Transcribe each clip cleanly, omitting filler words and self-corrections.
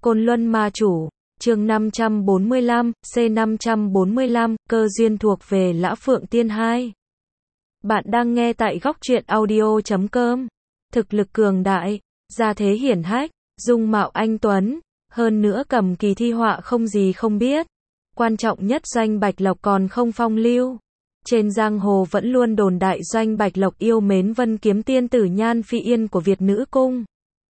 Côn Luân Ma Chủ, chương 545, C545, cơ duyên thuộc về Lã Phượng Tiên 2. Bạn đang nghe tại góc truyện audio.com. Thực lực cường đại, gia thế hiển hách, dung mạo anh tuấn, hơn nữa cầm kỳ thi họa không gì không biết. Quan trọng nhất Doanh Bạch Lộc còn không phong lưu. Trên giang hồ vẫn luôn đồn đại Doanh Bạch Lộc yêu mến Vân Kiếm tiên tử Nhan Phi Yên của Việt Nữ Cung.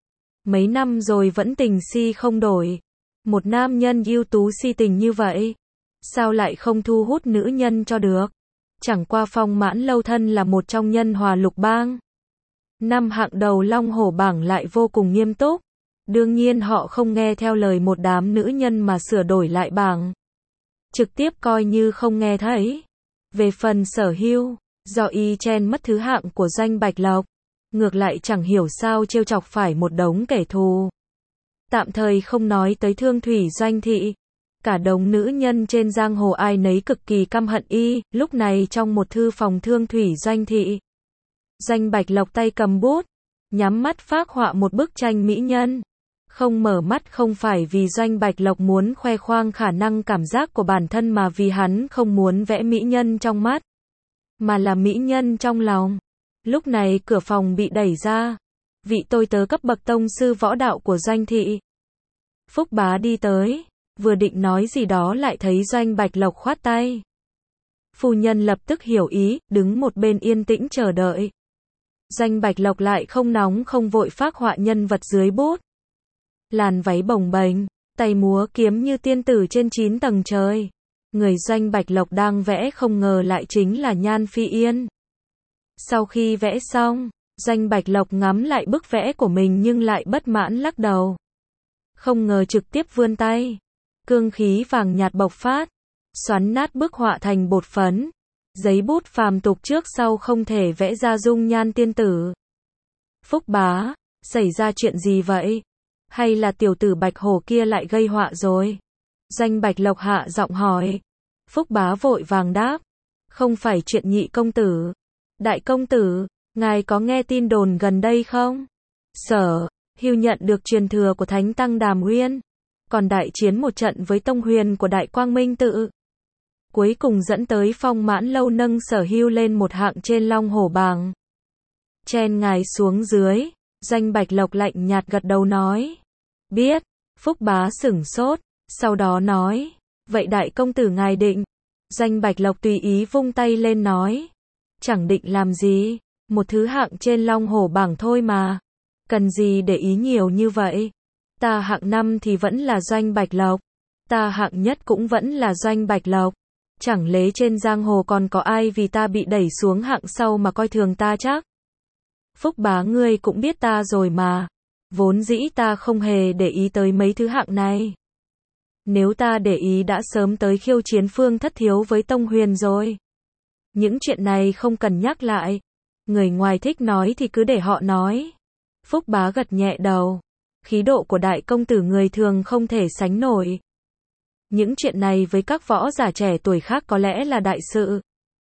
Mấy năm rồi vẫn tình si không đổi. Một nam nhân ưu tú si tình như vậy, sao lại không thu hút nữ nhân cho được? Chẳng qua Phong Mãn Lâu thân là một trong nhân hòa lục bang. Năm hạng đầu Long Hổ bảng lại vô cùng nghiêm túc. Đương nhiên họ không nghe theo lời một đám nữ nhân mà sửa đổi lại bảng. Trực tiếp coi như không nghe thấy. Về phần sở hữu, do y chen mất thứ hạng của Doanh Bạch Lộc, ngược lại chẳng hiểu sao trêu chọc phải một đống kẻ thù. Tạm thời không nói tới Thương Thủy Doanh thị, cả đống nữ nhân trên giang hồ ai nấy cực kỳ căm hận y. Lúc này trong một thư phòng Thương Thủy Doanh thị, Doanh Bạch Lộc tay cầm bút, nhắm mắt phác họa một bức tranh mỹ nhân. Không mở mắt không phải vì Doanh Bạch Lộc muốn khoe khoang khả năng cảm giác của bản thân mà vì hắn không muốn vẽ mỹ nhân trong mắt, mà là mỹ nhân trong lòng. Lúc này cửa phòng bị đẩy ra. Vị tôi tớ cấp bậc tông sư võ đạo của Doanh thị, Phúc Bá đi tới, vừa định nói gì đó lại thấy Doanh Bạch Lộc khoát tay. Phu nhân lập tức hiểu ý, đứng một bên yên tĩnh chờ đợi. Doanh Bạch Lộc lại không nóng không vội phác họa nhân vật dưới bút. Làn váy bồng bềnh, tay múa kiếm như tiên tử trên 9 tầng trời. Người Doanh Bạch Lộc đang vẽ không ngờ lại chính là Nhan Phi Yên. Sau khi vẽ xong, Doanh Bạch Lộc ngắm lại bức vẽ của mình nhưng lại bất mãn lắc đầu. Không ngờ trực tiếp vươn tay, cương khí vàng nhạt bộc phát, xoắn nát bức họa thành bột phấn. Giấy bút phàm tục trước sau không thể vẽ ra dung nhan tiên tử. Phúc Bá, xảy ra chuyện gì vậy? Hay là tiểu tử Bạch Hổ kia lại gây họa rồi? Doanh Bạch Lộc hạ giọng hỏi. Phúc Bá vội vàng đáp. Không phải chuyện nhị công tử. Đại công tử, ngài có nghe tin đồn gần đây không? Sở Hưu nhận được truyền thừa của Thánh Tăng Đàm Uyên, còn đại chiến một trận với tông huyền của Đại Quang Minh Tự, cuối cùng dẫn tới Phong Mãn Lâu nâng Sở Hưu lên một hạng trên Long Hổ bảng. Chen ngài xuống dưới. Doanh Bạch Lộc lạnh nhạt gật đầu nói. Biết. Phúc Bá sửng sốt, sau đó nói. Vậy đại công tử ngài định? Doanh Bạch Lộc tùy ý vung tay lên nói. Chẳng định làm gì, một thứ hạng trên Long Hổ bảng thôi mà. Cần gì để ý nhiều như vậy? Ta hạng 5 thì vẫn là Doanh Bạch Lộc. Ta hạng nhất cũng vẫn là Doanh Bạch Lộc. Chẳng lẽ trên giang hồ còn có ai vì ta bị đẩy xuống hạng sau mà coi thường ta chắc? Phúc Bá ngươi cũng biết ta rồi mà. Vốn dĩ ta không hề để ý tới mấy thứ hạng này. Nếu ta để ý đã sớm tới khiêu chiến Phương Thất Thiếu với Tông Huyền rồi. Những chuyện này không cần nhắc lại. Người ngoài thích nói thì cứ để họ nói. Phúc Bá gật nhẹ đầu. Khí độ của đại công tử người thường không thể sánh nổi. Những chuyện này với các võ giả trẻ tuổi khác có lẽ là đại sự.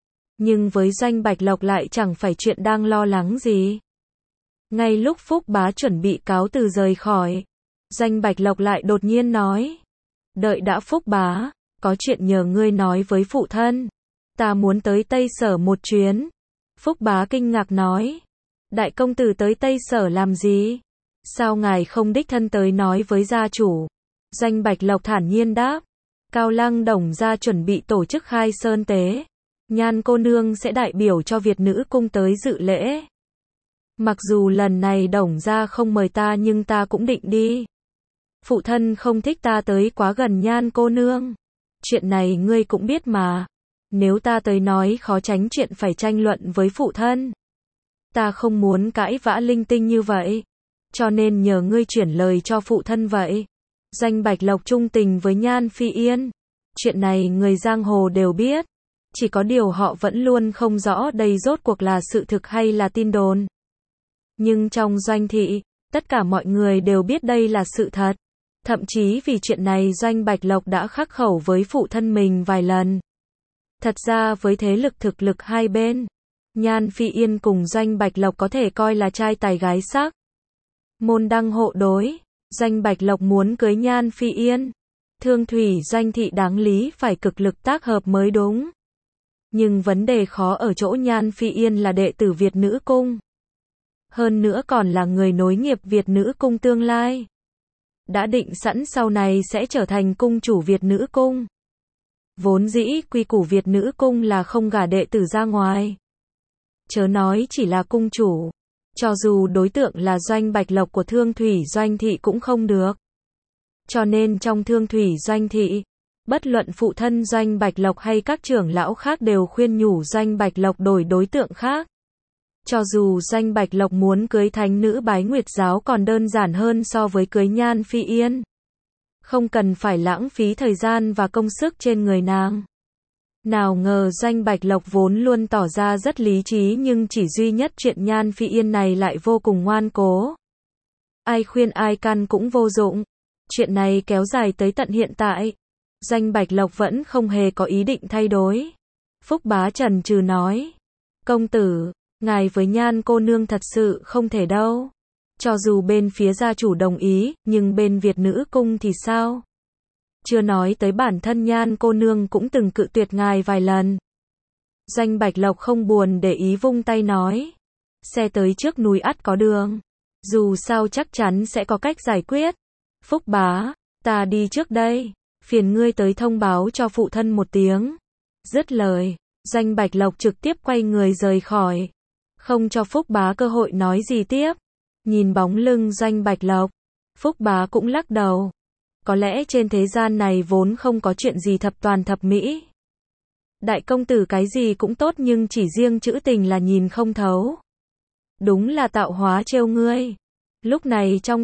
Nhưng với Doanh Bạch Lộc lại chẳng phải chuyện đang lo lắng gì. Ngay lúc Phúc Bá chuẩn bị cáo từ rời khỏi, Doanh Bạch Lộc lại đột nhiên nói. Đợi đã Phúc Bá, có chuyện nhờ ngươi nói với phụ thân. Ta muốn tới Tây Sở một chuyến. Phúc Bá kinh ngạc nói. Đại công tử tới Tây Sở làm gì? Sao ngài không đích thân tới nói với gia chủ? Doanh Bạch Lộc thản nhiên đáp. Cao Lăng Đồng gia chuẩn bị tổ chức khai sơn tế. Nhan cô nương sẽ đại biểu cho Việt Nữ Cung tới dự lễ. Mặc dù lần này Đồng gia không mời ta nhưng ta cũng định đi. Phụ thân không thích ta tới quá gần Nhan cô nương. Chuyện này ngươi cũng biết mà. Nếu ta tới nói khó tránh chuyện phải tranh luận với phụ thân. Ta không muốn cãi vã linh tinh như vậy. Cho nên nhờ ngươi chuyển lời cho phụ thân vậy. Doanh Bạch Lộc trung tình với Nhan Phi Yên. Chuyện này người giang hồ đều biết. Chỉ có điều họ vẫn luôn không rõ đây rốt cuộc là sự thực hay là tin đồn. Nhưng trong Doanh thị, tất cả mọi người đều biết đây là sự thật. Thậm chí vì chuyện này Doanh Bạch Lộc đã khắc khẩu với phụ thân mình vài lần. Thật ra với thế lực thực lực hai bên, Nhan Phi Yên cùng Doanh Bạch Lộc có thể coi là trai tài gái sắc. Môn đăng hộ đối. Doanh Bạch Lộc muốn cưới Nhan Phi Yên. Thương Thủy Doanh thị đáng lý phải cực lực tác hợp mới đúng. Nhưng vấn đề khó ở chỗ Nhan Phi Yên là đệ tử Việt Nữ Cung. Hơn nữa còn là người nối nghiệp Việt Nữ Cung tương lai. Đã định sẵn sau này sẽ trở thành cung chủ Việt Nữ Cung. Vốn dĩ quy củ Việt Nữ Cung là không gả đệ tử ra ngoài. Chớ nói chỉ là cung chủ. Cho dù đối tượng là Doanh Bạch Lộc của Thương Thủy Doanh thị cũng không được. Cho nên trong Thương Thủy Doanh thị, bất luận phụ thân Doanh Bạch Lộc hay các trưởng lão khác đều khuyên nhủ Doanh Bạch Lộc đổi đối tượng khác. Cho dù Doanh Bạch Lộc muốn cưới thánh nữ Bái Nguyệt giáo còn đơn giản hơn so với cưới Nhan Phi Yên. Không cần phải lãng phí thời gian và công sức trên người nàng. Nào ngờ Doanh Bạch Lộc vốn luôn tỏ ra rất lý trí nhưng chỉ duy nhất chuyện Nhan Phi Yên này lại vô cùng ngoan cố. Ai khuyên ai can cũng vô dụng. Chuyện này kéo dài tới tận hiện tại. Doanh Bạch Lộc vẫn không hề có ý định thay đổi. Phúc Bá chần chừ nói. Công tử, ngài với Nhan cô nương thật sự không thể đâu. Cho dù bên phía gia chủ đồng ý, nhưng bên Việt Nữ Cung thì sao? Chưa nói tới bản thân Nhan cô nương cũng từng cự tuyệt ngài vài lần. Doanh Bạch Lộc không buồn để ý vung tay nói. Xe tới trước núi ắt có đường. Dù sao chắc chắn sẽ có cách giải quyết. Phúc Bá, ta đi trước đây. Phiền ngươi tới thông báo cho phụ thân một tiếng. Dứt lời, Doanh Bạch Lộc trực tiếp quay người rời khỏi. Không cho Phúc Bá cơ hội nói gì tiếp. Nhìn bóng lưng Doanh Bạch Lộc, Phúc Bá cũng lắc đầu. Có lẽ trên thế gian này vốn không có chuyện gì thập toàn thập mỹ. Đại công tử cái gì cũng tốt nhưng chỉ riêng chữ tình là nhìn không thấu. Đúng là tạo hóa trêu ngươi. Lúc này trong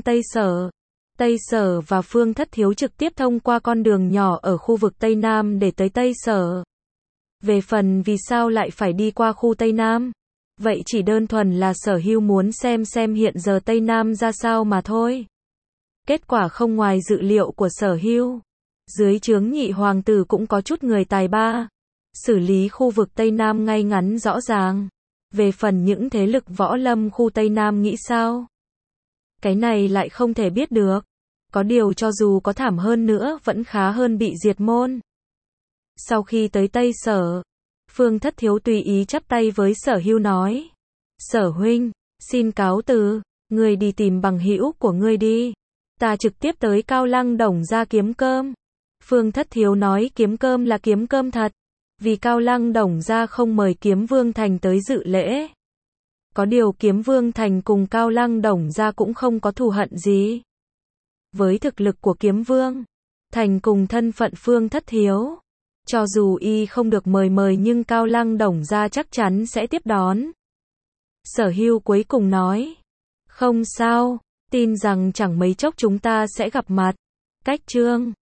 Tây Sở và Phương Thất Thiếu trực tiếp thông qua con đường nhỏ ở khu vực Tây Nam để tới Tây Sở. Về phần vì sao lại phải đi qua khu Tây Nam? Vậy chỉ đơn thuần là Sở Hưu muốn xem hiện giờ Tây Nam ra sao mà thôi. Kết quả không ngoài dự liệu của Sở Hưu. Dưới trướng nhị hoàng tử cũng có chút người tài ba. Xử lý khu vực Tây Nam ngay ngắn rõ ràng. Về phần những thế lực võ lâm khu Tây Nam nghĩ sao? Cái này lại không thể biết được. Có điều cho dù có thảm hơn nữa vẫn khá hơn bị diệt môn. Sau khi tới Tây Sở, Phương Thất Thiếu tùy ý chắp tay với Sở Hưu nói. Sở huynh, xin cáo từ, ngươi đi tìm bằng hữu của ngươi đi. Ta trực tiếp tới Cao Lăng Đồng ra kiếm cơm. Phương Thất Thiếu nói kiếm cơm là kiếm cơm thật. Vì Cao Lăng Đồng ra không mời Kiếm Vương Thành tới dự lễ. Có điều Kiếm Vương Thành cùng Cao Lăng Đồng ra cũng không có thù hận gì. Với thực lực của Kiếm Vương Thành cùng thân phận Phương Thất Thiếu, cho dù y không được mời nhưng Cao Lăng Đồng ra chắc chắn sẽ tiếp đón. Sở Hưu cuối cùng nói. Không sao, tin rằng chẳng mấy chốc chúng ta sẽ gặp mặt. Cách chương